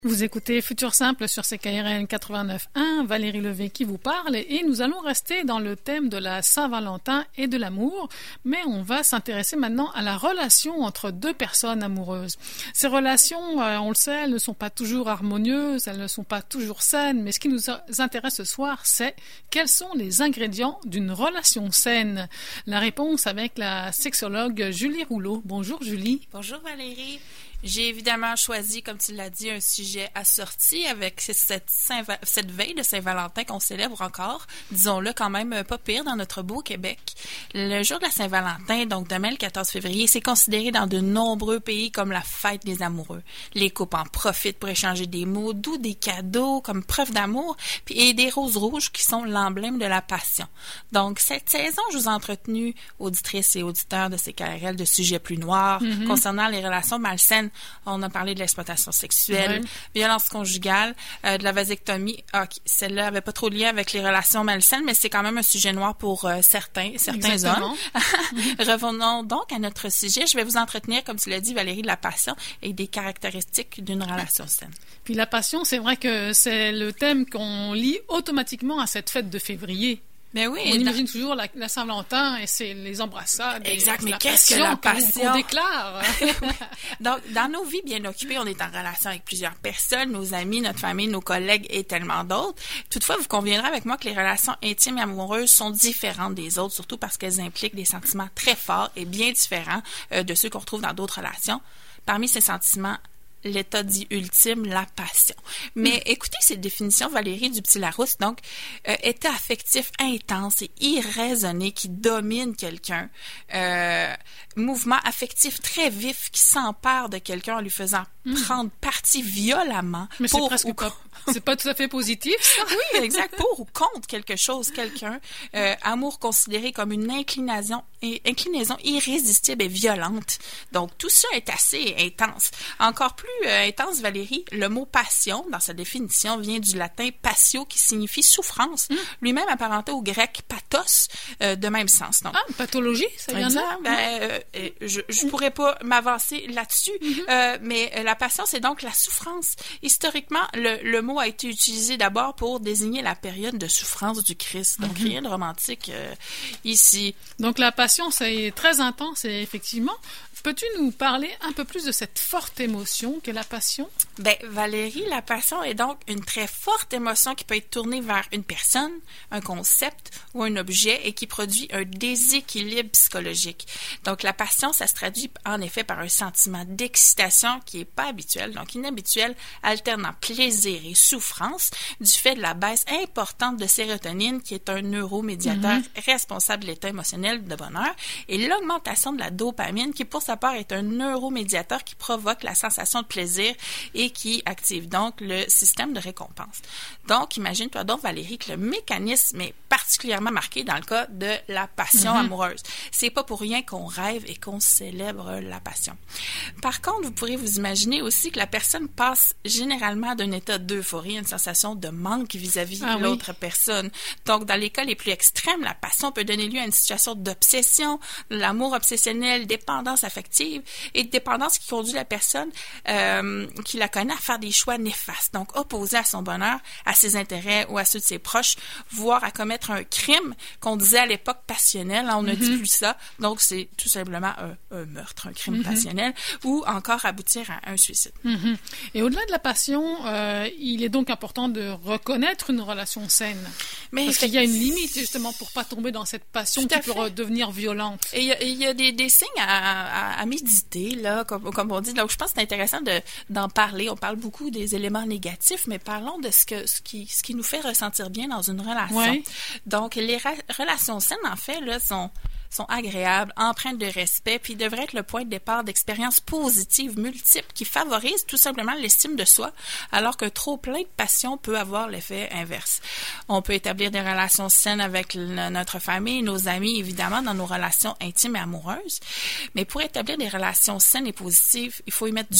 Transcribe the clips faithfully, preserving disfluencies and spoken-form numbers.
Vous écoutez Futur Simple sur C K R L quatre-vingt-neuf point un, Valérie Levé qui vous parle et nous allons rester dans le thème de la Saint-Valentin et de l'amour, mais on va s'intéresser maintenant à la relation entre deux personnes amoureuses. Ces relations, euh, on le sait, elles ne sont pas toujours harmonieuses, elles ne sont pas toujours saines, mais ce qui nous intéresse ce soir, c'est quels sont les ingrédients d'une relation saine. La réponse avec la sexologue Julie Rouleau. Bonjour Julie. Bonjour Valérie. J'ai évidemment choisi, comme tu l'as dit, un sujet assorti avec cette, Saint- cette veille de Saint-Valentin qu'on célèbre encore, disons-le quand même pas pire dans notre beau Québec. Le jour de la Saint-Valentin, donc demain le quatorze février, c'est considéré dans de nombreux pays comme la fête des amoureux. Les couples en profitent pour échanger des mots doux, des cadeaux comme preuve d'amour, puis et des roses rouges qui sont l'emblème de la passion. Donc cette saison, je vous ai entretenu, auditrices et auditeurs de C K R L, de sujets plus noirs mm-hmm. concernant les relations malsaines. On a parlé de l'exploitation sexuelle, oui. violence conjugale, euh, de la vasectomie. Ah, okay. Celle-là n'avait pas trop de lien avec les relations malsaines, mais c'est quand même un sujet noir pour euh, certains, certains Exactement. hommes. Revenons donc à notre sujet. Je vais vous entretenir, comme tu l'as dit, Valérie, de la passion et des caractéristiques d'une relation saine. Puis la passion, c'est vrai que c'est le thème qu'on lie automatiquement à cette fête de février. Ben oui, on imagine dans... toujours la, la Saint-Valentin et c'est les embrassades. Exact, mais la qu'est-ce que la passion qu'on déclare? Donc, dans nos vies bien occupées, on est en relation avec plusieurs personnes, nos amis, notre famille, nos collègues et tellement d'autres. Toutefois, vous conviendrez avec moi que les relations intimes et amoureuses sont différentes des autres, surtout parce qu'elles impliquent des sentiments très forts et bien différents euh, de ceux qu'on retrouve dans d'autres relations. Parmi ces sentiments, l'état dit ultime, la passion. Mais mmh. écoutez cette définition, Valérie du Petit Larousse, donc, euh, état affectif intense et irraisonné qui domine quelqu'un, euh, mouvement affectif très vif qui s'empare de quelqu'un en lui faisant mmh. prendre parti violemment. Mais pour c'est presque ou... pas, c'est pas tout à fait positif, ça? Oui, exact, pour ou contre quelque chose, quelqu'un, euh, amour considéré comme une inclinaison, inclinaison irrésistible et violente. Donc, tout ça est assez intense. Encore plus Euh, intense, Valérie, le mot passion, dans sa définition, vient du latin patio, qui signifie souffrance, mmh. lui-même apparenté au grec pathos, euh, de même sens. Donc, ah, pathologie, ça vient de là? Ben, euh, euh, je ne pourrais pas m'avancer là-dessus, mmh. euh, mais euh, la passion, c'est donc la souffrance. Historiquement, le, le mot a été utilisé d'abord pour désigner la période de souffrance du Christ. Donc, mmh. rien de romantique euh, ici. Donc, la passion, c'est très intense et effectivement... Peux-tu nous parler un peu plus de cette forte émotion qu'est la passion? Ben, Valérie, la passion est donc une très forte émotion qui peut être tournée vers une personne, un concept ou un objet et qui produit un déséquilibre psychologique. Donc, la passion, ça se traduit en effet par un sentiment d'excitation qui n'est pas habituel, donc inhabituel, alternant plaisir et souffrance du fait de la baisse importante de sérotonine qui est un neuromédiateur mm-hmm. responsable de l'état émotionnel de bonheur et l'augmentation de la dopamine qui, pour sa part, est un neuromédiateur qui provoque la sensation de plaisir et qui active donc le système de récompense. Donc, imagine-toi donc, Valérie, que le mécanisme est particulièrement marqué dans le cas de la passion mm-hmm. amoureuse. C'est pas pour rien qu'on rêve et qu'on célèbre la passion. Par contre, vous pourrez vous imaginer aussi que la personne passe généralement d'un état d'euphorie à une sensation de manque vis-à-vis ah, de l'autre oui. personne. Donc, dans les cas les plus extrêmes, la passion peut donner lieu à une situation d'obsession, l'amour obsessionnel, dépendance affective et de dépendance qui conduit la personne euh, qui la connaît à faire des choix néfastes, donc opposés à son bonheur, à ses intérêts ou à ceux de ses proches, voire à commettre un crime qu'on disait à l'époque passionnel, on ne mm-hmm. dit plus ça, donc c'est tout simplement un, un meurtre, un crime mm-hmm. passionnel, ou encore aboutir à un suicide. Mm-hmm. Et au-delà de la passion, euh, il est donc important de reconnaître une relation saine, mais parce qu'il y a une limite justement pour pas tomber dans cette passion qui peut devenir violente. Et il y a, il y a des, des signes à, à, à méditer, là, comme, comme on dit. Donc, je pense que c'est intéressant de, d'en parler. On parle beaucoup des éléments négatifs, mais parlons de ce, que, ce, qui, ce qui nous fait ressentir bien dans une relation. Ouais. Donc, les ra- relations saines, en fait, là, sont... sont agréables, empreintes de respect, puis devraient être le point de départ d'expériences positives multiples qui favorisent tout simplement l'estime de soi, alors que trop plein de passion peut avoir l'effet inverse. On peut établir des relations saines avec le, notre famille, nos amis, évidemment, dans nos relations intimes et amoureuses, mais pour établir des relations saines et positives, il faut y mettre du temps,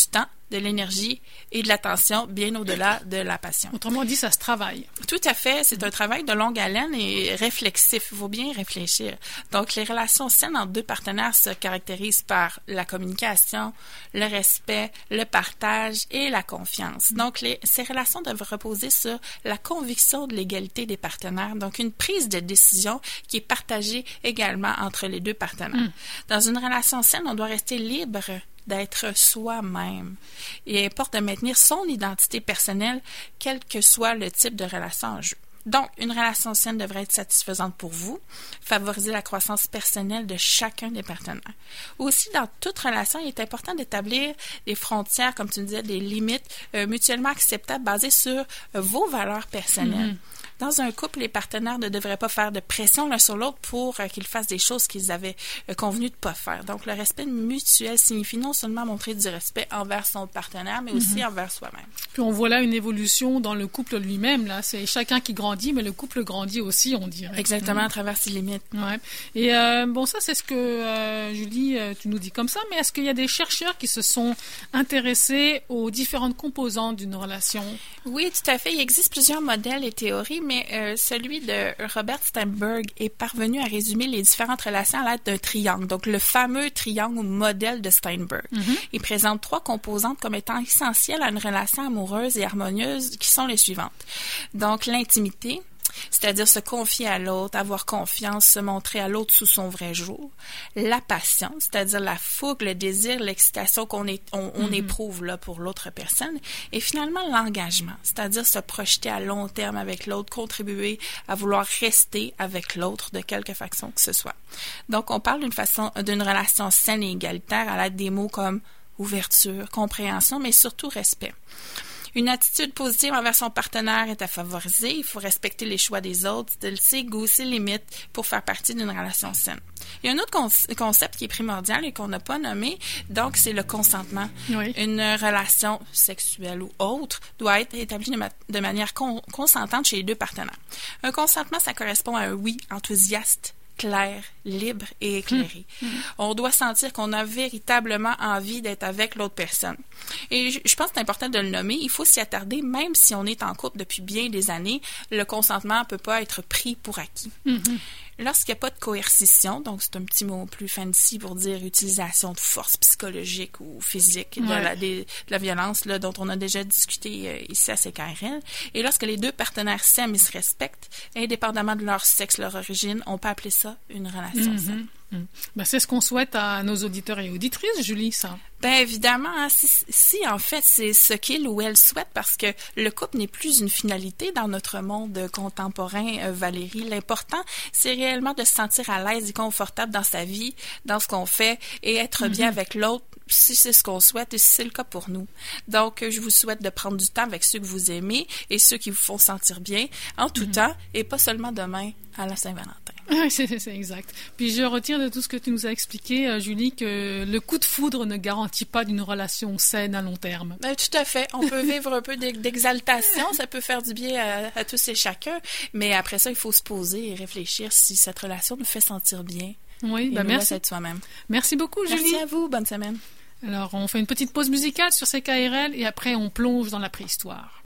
de l'énergie et de l'attention bien au-delà de la passion. Autrement dit, ça se travaille. Tout à fait. C'est un travail de longue haleine et réflexif. Il faut bien réfléchir. Donc, les relations saines entre deux partenaires se caractérisent par la communication, le respect, le partage et la confiance. Donc, les, ces relations doivent reposer sur la conviction de l'égalité des partenaires. Donc, une prise de décision qui est partagée également entre les deux partenaires. Mm. Dans une relation saine, on doit rester libre d'être soi-même. Il importe de maintenir son identité personnelle, quel que soit le type de relation en jeu. Donc, une relation saine devrait être satisfaisante pour vous, favoriser la croissance personnelle de chacun des partenaires. Aussi, dans toute relation, il est important d'établir des frontières, comme tu disais, des limites euh, mutuellement acceptables basées sur euh, vos valeurs personnelles. Mm-hmm. Dans un couple, les partenaires ne devraient pas faire de pression l'un sur l'autre pour euh, qu'ils fassent des choses qu'ils avaient euh, convenu de ne pas faire. Donc, le respect mutuel signifie non seulement montrer du respect envers son partenaire, mais aussi mm-hmm. envers soi-même. Puis on voit là une évolution dans le couple lui-même. Là, c'est chacun qui grandit, mais le couple grandit aussi, on dirait. Exactement, mmh. à travers ses limites. Ouais. Et euh, bon, ça, c'est ce que, euh, Julie, euh, tu nous dis comme ça, mais est-ce qu'il y a des chercheurs qui se sont intéressés aux différentes composantes d'une relation? Oui, tout à fait. Il existe plusieurs modèles et théories, mais euh, celui de Robert Sternberg est parvenu à résumer les différentes relations à l'aide d'un triangle. Donc, le fameux triangle ou modèle de Sternberg. Mm-hmm. Il présente trois composantes comme étant essentielles à une relation amoureuse et harmonieuse qui sont les suivantes. Donc, l'intimité, c'est-à-dire se confier à l'autre, avoir confiance, se montrer à l'autre sous son vrai jour. La passion, c'est-à-dire la fougue, le désir, l'excitation qu'on est, on, on mm-hmm. éprouve là, pour l'autre personne. Et finalement, l'engagement, c'est-à-dire se projeter à long terme avec l'autre, contribuer à vouloir rester avec l'autre de quelque façon que ce soit. Donc, on parle d'une façon, d'une relation saine et égalitaire à l'aide des mots comme ouverture, compréhension, mais surtout respect. Une attitude positive envers son partenaire est à favoriser. Il faut respecter les choix des autres, de s'égausser les limites pour faire partie d'une relation saine. Il y a un autre con- concept qui est primordial et qu'on n'a pas nommé, donc c'est le consentement. Oui. Une relation sexuelle ou autre doit être établie de, ma- de manière con- consentante chez les deux partenaires. Un consentement, ça correspond à un oui enthousiaste, clair, libre et éclairé. Mmh. On doit sentir qu'on a véritablement envie d'être avec l'autre personne. Et je, je pense que c'est important de le nommer. Il faut s'y attarder, même si on est en couple depuis bien des années. Le consentement ne peut pas être pris pour acquis. Mmh. Lorsqu'il n'y a pas de coercition, donc c'est un petit mot plus fancy pour dire utilisation de force psychologique ou physique, ouais. de, la, de, de la violence là, dont on a déjà discuté euh, ici à C K R L. Et lorsque les deux partenaires s'aiment et se respectent, indépendamment de leur sexe, leur origine, on peut appeler ça une relation mm-hmm. saine. Mmh. Ben, c'est ce qu'on souhaite à nos auditeurs et auditrices, Julie, ça. Bien évidemment, hein, si, si en fait c'est ce qu'il ou elle souhaite, parce que le couple n'est plus une finalité dans notre monde contemporain, euh, Valérie. L'important, c'est réellement de se sentir à l'aise et confortable dans sa vie, dans ce qu'on fait, et être mm-hmm. bien avec l'autre, si c'est ce qu'on souhaite et si c'est le cas pour nous. Donc, je vous souhaite de prendre du temps avec ceux que vous aimez et ceux qui vous font sentir bien en tout mm-hmm. temps, et pas seulement demain à la Saint-Valentin. Oui, c'est, c'est exact. Puis je retiens de tout ce que tu nous as expliqué, euh, Julie, que le coup de foudre ne garantit pas d'une relation saine à long terme. Ben, tout à fait. On peut vivre un peu d'exaltation, ça peut faire du bien à, à tous et chacun, mais après ça, il faut se poser et réfléchir si cette relation nous fait sentir bien. Oui, ben merci. Être soi-même. Merci beaucoup, Julie. Merci à vous. Bonne semaine. Alors, on fait une petite pause musicale sur C K R L et après, on plonge dans la préhistoire.